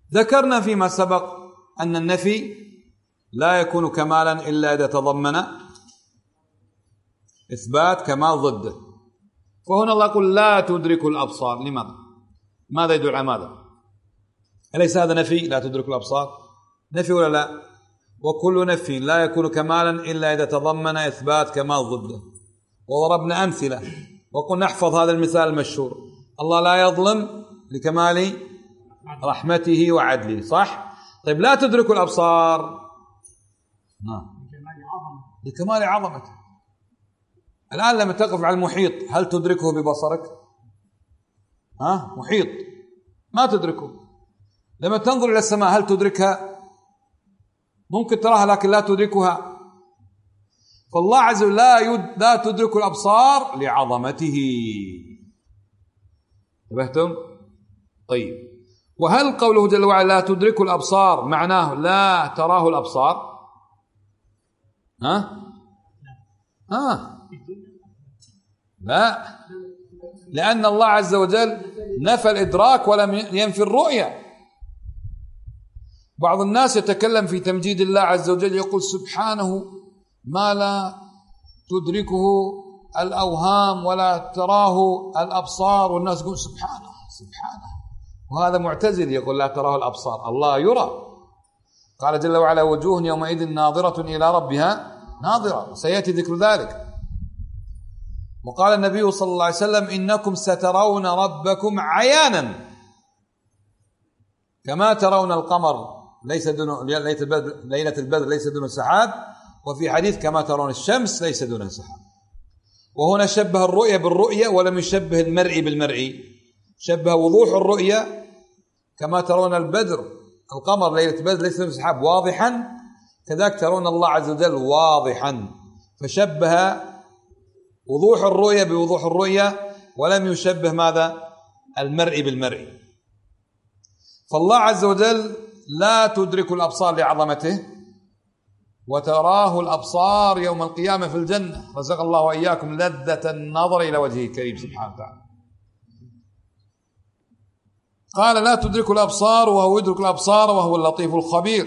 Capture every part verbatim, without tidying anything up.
ذكرنا فيما سبق أن النفي لا يكون كمالا إلا إذا تضمن إثبات كمال ضده. فهنا الله يقول لا تدرك الأبصار. لماذا؟ ماذا يدل على ماذا؟ أليس هذا نفي؟ لا تدرك الأبصار نفي ولا لا؟ وكل نفي لا يكون كمالا إلا إذا تضمن إثبات كمال ضده. وضربنا أمثلة وقلنا نحفظ هذا المثال المشهور: الله لا يظلم لكمال رحمته وعدله، صح؟ طيب لا تدرك الأبصار لكمال عظمته. الآن لما تقف على المحيط هل تدركه ببصرك؟ ها؟ محيط ما تدركه. لما تنظر إلى السماء هل تدركها؟ ممكن تراها لكن لا تدركها. فالله عز وجل لا, يد... لا تدرك الأبصار لعظمته. انتبهتم؟ طيب، وهل قوله جل وعلا لا تدرك الأبصار معناه لا تراه الأبصار؟ ها؟ ها؟ لا، لأن الله عز وجل نفى الإدراك ولم ينفي الرؤية. بعض الناس يتكلم في تمجيد الله عز وجل يقول سبحانه ما لا تدركه الأوهام ولا تراه الأبصار، والناس يقول سبحانه سبحانه، وهذا معتزل يقول لا تراه الأبصار، الله يرى. قال جل وعلا وجوه يومئذ ناظرة إلى ربها ناظرة، سيأتي ذكر ذلك. وقال النبي صلى الله عليه وسلم إنكم سترون ربكم عيانا كما ترون القمر ليس دون ليلة البدر ليس دون سحاب، وفي حديث كما ترون الشمس ليس دون سحاب. وهنا شبه الرؤية بالرؤية ولم يشبه المرئي بالمرئي، شبه وضوح الرؤية كما ترون البدر القمر ليلة البدر ليس دون سحاب واضحا، كذلك ترون الله عز وجل واضحا، فشبه وضوح الرؤية بوضوح الرؤية ولم يشبه ماذا؟ المرئي بالمرئي. فالله عز وجل لا تدرك الأبصار لعظمته، وتراه الأبصار يوم القيامة في الجنة. رزق الله وإياكم لذة النظر إلى وجهه الكريم سبحانه وتعالى. قال لا تدرك الأبصار وهو يدرك الأبصار وهو اللطيف الخبير.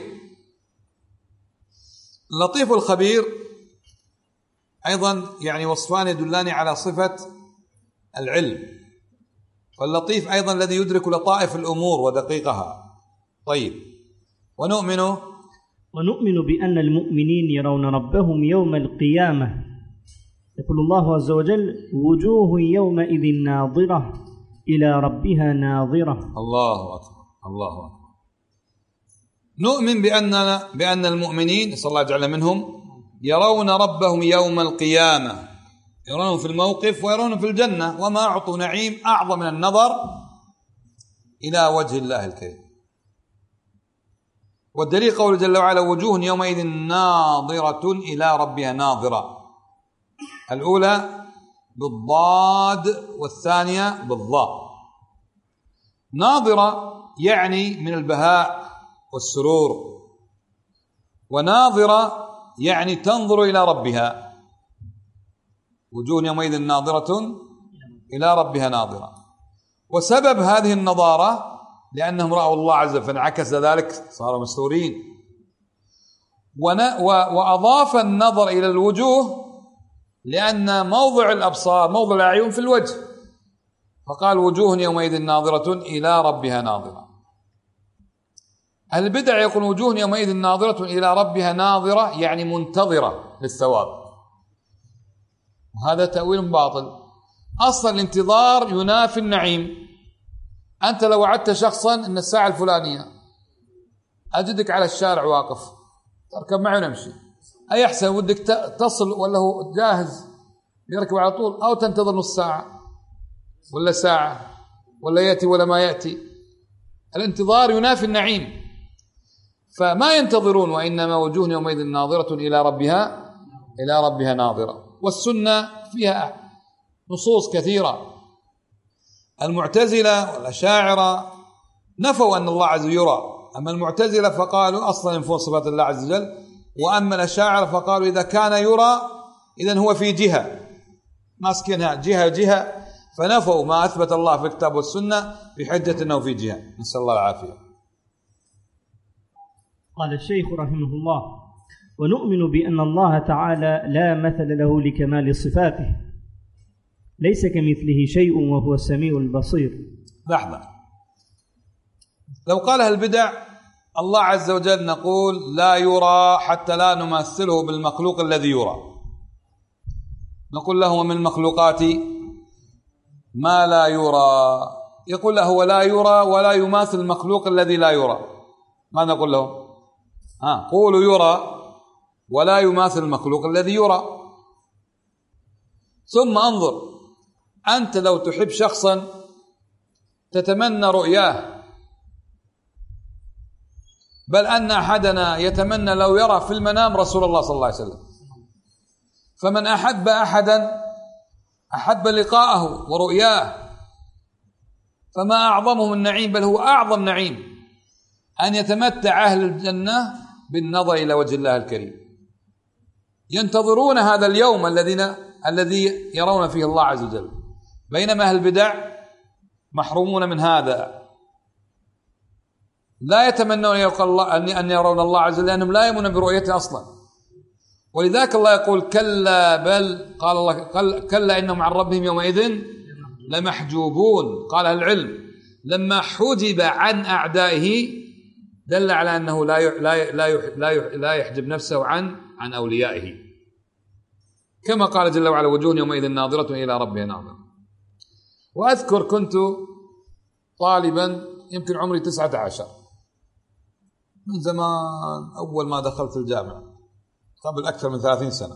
اللطيف الخبير أيضا يعني وصفان يدلان على صفة العلم. فاللطيف أيضا الذي يدرك لطائف الأمور ودقيقها. طيب، ونؤمن ونؤمن بأن المؤمنين يرون ربهم يوم القيامة. يقول الله عز وجل وجوه يومئذ ناظرة إلى ربها ناظرة. الله أكبر الله أكبر. نؤمن بأن بأن المؤمنين صلى الله عليه وسلم منهم يرون ربهم يوم القيامة، يرونه في الموقف ويرونه في الجنة، وما أعطوا نعيم أعظم من النظر إلى وجه الله الكريم. والدليل قول جل وعلا وجوه يومئذ ناظرة إلى ربها ناظرة، الأولى بالضاد والثانية بالضاء. ناظرة يعني من البهاء والسرور، وناظرة يعني تنظر إلى ربها. وجوه يومئذ ناظرة إلى ربها ناظرة. وسبب هذه النظارة لأنهم رأوا الله عز وجل فانعكس ذلك صاروا مستورين. وأضاف النظر إلى الوجوه لأن موضع الأبصار موضع الأعين في الوجه، فقال وجوه يومئذ ناظرة إلى ربها ناظرة. أهل البدع يقول وجوه يومئذ ناظرة إلى ربها ناظرة يعني منتظرة للثواب، وهذا تأويل باطل. أصلا الانتظار ينافي النعيم. أنت لو وعدت شخصا أن الساعة الفلانية أجدك على الشارع واقف، تركب معي ونمشي، أي أحسن ودك تصل ولا هو جاهز يركب على طول، أو تنتظر نص ساعة ولا ساعة ولا يأتي ولا ما يأتي؟ الانتظار ينافي النعيم، فما ينتظرون. وإنما وجوه يومئذ ناظرة إلى ربها إلى ربها ناظرة. والسنة فيها نصوص كثيرة. المعتزلة والأشاعرة نفوا أن الله عز وجل يرى، أما المعتزلة فقالوا أصلا ينفون صفات الله عز وجل، وأما الأشاعرة فقالوا إذا كان يرى إذن هو في جهة ماسكينها جهة جهة، فنفوا ما أثبت الله في الكتاب والسنة بحجة أنه في جهة. نسأل الله العافية. قال الشيخ رحمه الله: ونؤمن بأن الله تعالى لا مثل له لكمال صفاته، ليس كمثله شيء وهو السميع البصير. لحظة، لو قالها البدع الله عز وجل نقول لا يرى حتى لا نمثله بالمخلوق الذي يرى، نقول له ومن المخلوقات ما لا يرى، يقول له هو لا يرى ولا يماثل المخلوق الذي لا يرى، ما نقول له؟ ها قولوا يرى ولا يماثل المخلوق الذي يرى. ثم انظر، أنت لو تحب شخصا تتمنى رؤياه، بل أن أحدنا يتمنى لو يرى في المنام رسول الله صلى الله عليه وسلم، فمن أحب أحدا أحب لقاءه ورؤياه، فما أعظمه من نعيم، بل هو أعظم نعيم أن يتمتع أهل الجنة بالنظر إلى وجه الله الكريم، ينتظرون هذا اليوم الذين الذي يرون فيه الله عز وجل، بينما أهل البدع محرومون من هذا، لا يتمنون أن يرون الله عز وجل لأنهم لا يؤمنون برؤيته أصلا. ولذلك الله يقول كلا، بل قال الله كلا إنهم عن ربهم يومئذ لمحجوبون. قال العلم لما حجب عن أعدائه دل على أنه لا لا لا لا يحجب نفسه عن عن أوليائه، كما قال جل وعلا وجوه يومئذ ناظرة إلى ربها ناظرة. وأذكر كنت طالبا يمكن عمري تسعة عشر، من زمان، أول ما دخلت الجامعة قبل أكثر من ثلاثين سنة،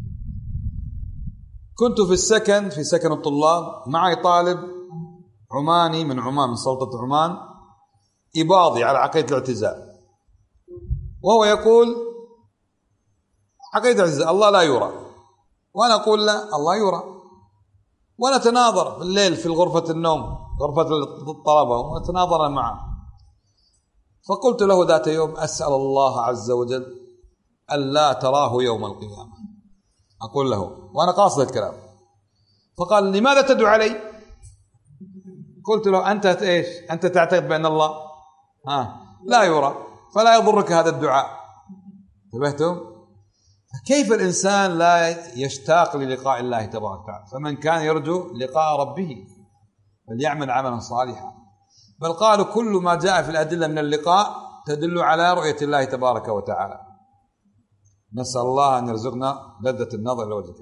كنت في السكن في سكن الطلاب، معي طالب عماني من عمان، من سلطنة عمان، إباضي على عقيدة الاعتزال، وهو يقول عقيدة الاعتزال الله لا يرى، وأنا أقول لا الله يرى، ونتناظر بالليل في غرفة النوم، غرفة الطلبة، ونتناظر معه. فقلت له ذات يوم أسأل الله عز وجل ألا تراه يوم القيامة، أقول له وأنا قاصد الكلام. فقال لماذا تدعو علي؟ قلت له أنت إيش؟ أنت تعتقد بأن الله ها لا يرى، فلا يضرك هذا الدعاء. انتبهتم؟ كيف الإنسان لا يشتاق للقاء الله تبارك وتعالى؟ فمن كان يرجو لقاء ربه فليعمل عملا صالحا. بل قالوا كل ما جاء في الأدلة من اللقاء تدل على رؤية الله تبارك وتعالى. نسأل الله أن يرزقنا لذة النظر إلى وجهه.